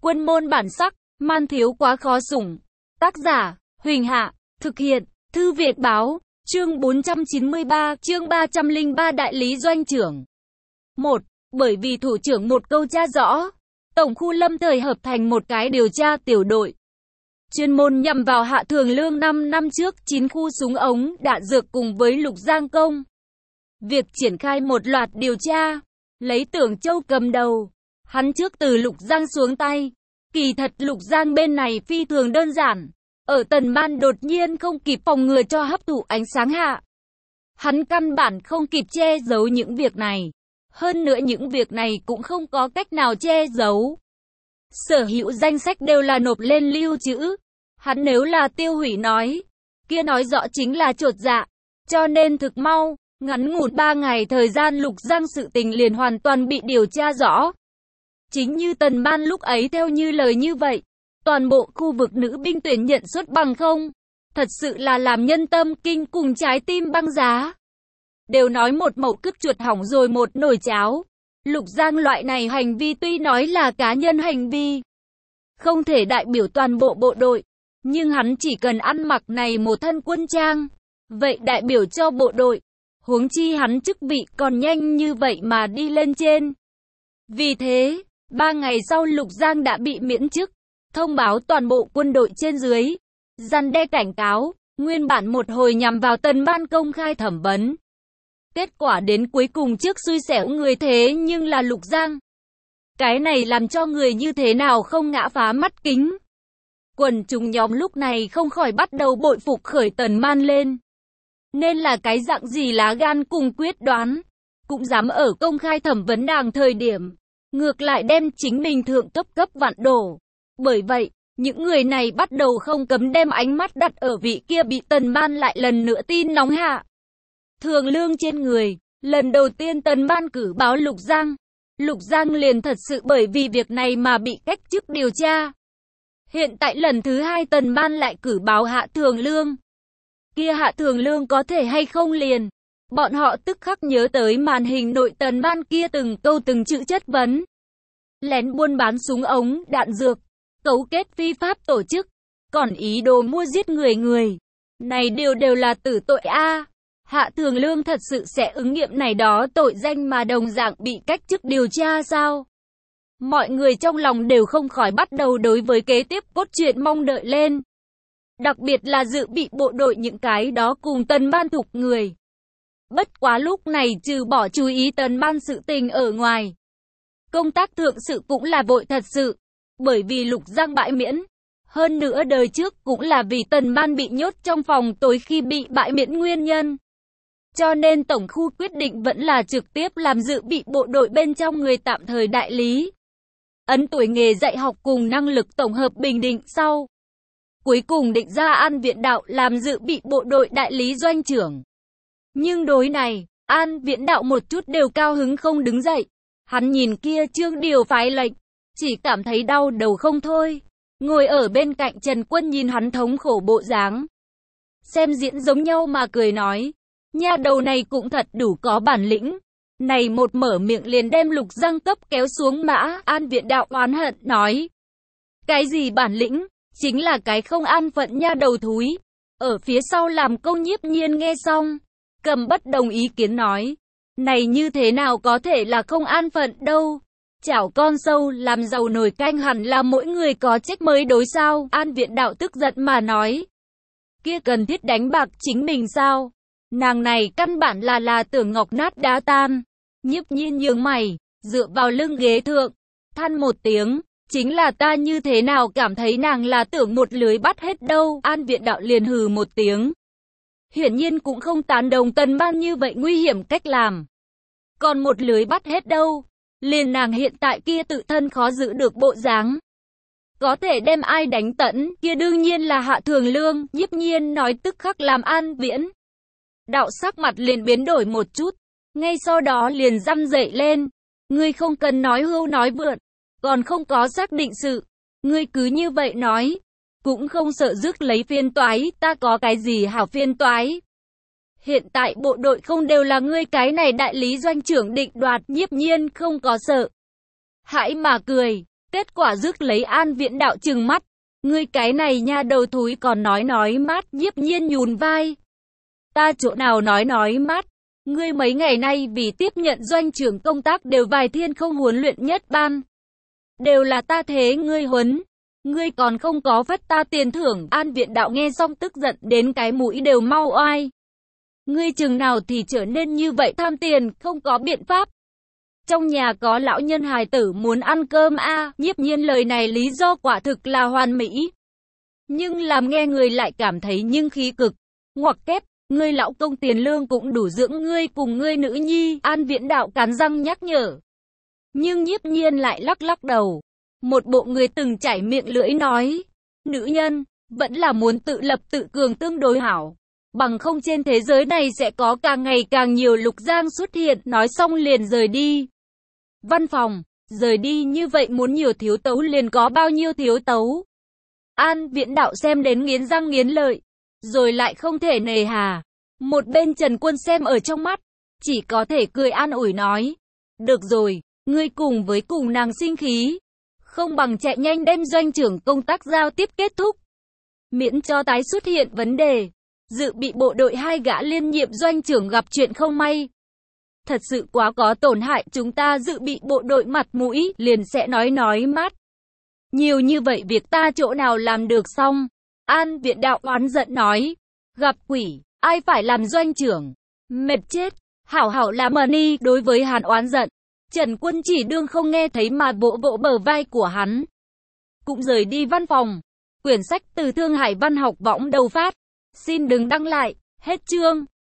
Quân môn bản sắc, man thiếu quá khó sủng. Tác giả, Huỳnh Hạ, thực hiện, Thư Việt Báo, chương 493, chương 303 Đại lý doanh trưởng. 1. Bởi vì thủ trưởng một câu tra rõ, Tổng khu lâm thời hợp thành một cái điều tra tiểu đội. Chuyên môn nhằm vào Hạ Thường Lương 5 năm trước 9 khu súng ống, đạn dược cùng với Lục Giang Công. Việc triển khai một loạt điều tra, lấy Tưởng Châu cầm đầu. Hắn trước từ Lục Giang xuống tay. Kỳ thật Lục Giang bên này phi thường đơn giản. Ở Tần Ban đột nhiên không kịp phòng ngừa cho hấp thụ ánh sáng hạ. Hắn căn bản không kịp che giấu những việc này. Hơn nữa những việc này cũng không có cách nào che giấu. Sở hữu danh sách đều là nộp lên lưu trữ. Hắn nếu là tiêu hủy nói, kia nói rõ chính là chột dạ. Cho nên thực mau, ngắn ngủn 3 ngày thời gian Lục Giang sự tình liền hoàn toàn bị điều tra rõ. Chính như Tần Ban lúc ấy theo như lời như vậy, toàn bộ khu vực nữ binh tuyển nhận suất bằng không. Thật sự là làm nhân tâm kinh cùng trái tim băng giá. Đều nói một mẩu cứt chuột hỏng rồi một nồi cháo. Lục Giang loại này hành vi tuy nói là cá nhân hành vi, không thể đại biểu toàn bộ bộ đội. Nhưng hắn chỉ cần ăn mặc này một thân quân trang, vậy đại biểu cho bộ đội. Huống chi hắn chức vị còn nhanh như vậy mà đi lên trên. Vì thế, 3 ngày sau Lục Giang đã bị miễn chức, thông báo toàn bộ quân đội trên dưới, răn đe cảnh cáo, nguyên bản một hồi nhằm vào Tần Ban công khai thẩm vấn. Kết quả đến cuối cùng trước xui xẻo người thế nhưng là Lục Giang. Cái này làm cho người như thế nào không ngã phá mắt kính. Quần chúng nhóm lúc này không khỏi bắt đầu bội phục khởi Tần Man lên. Nên là cái dạng gì lá gan cùng quyết đoán, cũng dám ở công khai thẩm vấn đảng thời điểm, ngược lại đem chính mình thượng cấp vặn đổ. Bởi vậy, những người này bắt đầu không cấm đem ánh mắt đặt ở vị kia bị Tần Man lại lần nữa tin nóng hạ Thường Lương trên người. Lần đầu tiên Tần Man cử báo Lục Giang. Lục Giang liền thật sự bởi vì việc này mà bị cách chức điều tra. Hiện tại lần thứ 2 Tần Man lại cử báo Hạ Thường Lương. Kia Hạ Thường Lương có thể hay không liền. Bọn họ tức khắc nhớ tới màn hình nội Tần Man kia từng câu từng chữ chất vấn. Lén buôn bán súng ống, đạn dược, cấu kết phi pháp tổ chức, còn ý đồ mua giết người. Này đều là tử tội a. Hạ Thường Lương thật sự sẽ ứng nghiệm này đó tội danh mà đồng dạng bị cách chức điều tra sao? Mọi người trong lòng đều không khỏi bắt đầu đối với kế tiếp cốt truyện mong đợi lên. Đặc biệt là dự bị bộ đội những cái đó cùng Tần Ban thục người. Bất quá lúc này trừ bỏ chú ý Tần Ban sự tình ở ngoài, công tác thượng sự cũng là vội thật sự. Bởi vì Lục Giang bãi miễn. Hơn nữa đời trước cũng là vì Tần Ban bị nhốt trong phòng tối khi bị bãi miễn nguyên nhân. Cho nên Tổng khu quyết định vẫn là trực tiếp làm dự bị bộ đội bên trong người tạm thời đại lý. Ấn tuổi nghề dạy học cùng năng lực tổng hợp bình định sau. Cuối cùng định ra An Viễn Đạo làm dự bị bộ đội đại lý doanh trưởng. Nhưng đối này, An Viễn Đạo một chút đều cao hứng không đứng dậy. Hắn nhìn kia Trương Điều phái lệnh, chỉ cảm thấy đau đầu không thôi. Ngồi ở bên cạnh Trần Quân nhìn hắn thống khổ bộ dáng, xem diễn giống nhau mà cười nói. Nha đầu này cũng thật đủ có bản lĩnh. Này một mở miệng liền đem Lục Giang cấp kéo xuống mã. An Viễn Đạo oán hận nói. Cái gì bản lĩnh? Chính là cái không an phận nha đầu thúi. Ở phía sau làm công Nhiếp Nhiên nghe xong, cầm bất đồng ý kiến nói. Này như thế nào có thể là không an phận đâu. Chảo con sâu làm giàu nồi canh hẳn là mỗi người có trách mới đối sao. An Viễn Đạo tức giận mà nói. Kia cần thiết đánh bạc chính mình sao? Nàng này căn bản là tưởng ngọc nát đá tan. Nhiếp Nhiên nhướng mày, dựa vào lưng ghế thượng, than một tiếng. Chính là ta như thế nào cảm thấy nàng là tưởng một lưới bắt hết đâu. An Viễn Đạo liền hừ một tiếng. Hiển nhiên cũng không tán đồng Tần Ban như vậy nguy hiểm cách làm. Còn một lưới bắt hết đâu. Liền nàng hiện tại kia tự thân khó giữ được bộ dáng. Có thể đem ai đánh tận, kia đương nhiên là Hạ Thường Lương. Nhiếp Nhiên nói tức khắc làm An Viễn Đạo sắc mặt liền biến đổi một chút. Ngay sau đó liền răm dậy lên. Ngươi không cần nói hưu nói vượn. Còn không có xác định sự. Ngươi cứ như vậy nói. Cũng không sợ rước lấy phiên toái. Ta có cái gì hảo phiên toái. Hiện tại bộ đội không đều là ngươi cái này đại lý doanh trưởng định đoạt. Nhiếp Nhiên không có sợ hãi mà cười. Kết quả rước lấy An Viễn Đạo trừng mắt. Ngươi cái này nha đầu thúi còn nói mát. Nhiếp Nhiên nhún vai. Ta chỗ nào nói mát. Ngươi mấy ngày nay vì tiếp nhận doanh trưởng công tác đều vài thiên không huấn luyện nhất ban. Đều là ta thế ngươi huấn. Ngươi còn không có phát ta tiền thưởng. An Viễn Đạo nghe xong tức giận đến cái mũi đều mau oai. Ngươi chừng nào thì trở nên như vậy tham tiền, không có biện pháp. Trong nhà có lão nhân hài tử muốn ăn cơm a. Nhiếp Nhiên lời này lý do quả thực là hoàn mỹ. Nhưng làm nghe người lại cảm thấy nhưng khí cực. Ngoặc kép, ngươi lão công tiền lương cũng đủ dưỡng ngươi cùng ngươi nữ nhi. An Viễn Đạo cắn răng nhắc nhở. Nhưng Nhiếp Nhiên lại lắc đầu. Một bộ người từng chảy miệng lưỡi nói. Nữ nhân, vẫn là muốn tự lập tự cường tương đối hảo. Bằng không trên thế giới này sẽ có càng ngày càng nhiều Lục Giang xuất hiện. Nói xong liền rời đi. Văn phòng, rời đi như vậy muốn nhiều thiếu tấu liền có bao nhiêu thiếu tấu. An Viễn Đạo xem đến nghiến răng nghiến lợi. Rồi lại không thể nề hà. Một bên Trần Quân xem ở trong mắt. Chỉ có thể cười an ủi nói. Được rồi, ngươi cùng nàng sinh khí. Không bằng chạy nhanh đem doanh trưởng công tác giao tiếp kết thúc. Miễn cho tái xuất hiện vấn đề. Dự bị bộ đội 2 gã liên nhiệm doanh trưởng gặp chuyện không may. Thật sự quá có tổn hại chúng ta dự bị bộ đội mặt mũi, liền sẽ nói mát. Nhiều như vậy việc ta chỗ nào làm được xong. An Viễn Đạo oán giận nói. Gặp quỷ, ai phải làm doanh trưởng. Mệt chết, hảo làm money. Đối với hắn oán giận, Trần Quân chỉ đương không nghe thấy mà vỗ bờ vai của hắn. Cũng rời đi văn phòng. Quyển sách từ Thương Hải Văn học võng đầu phát. Xin đừng đăng lại, hết chương.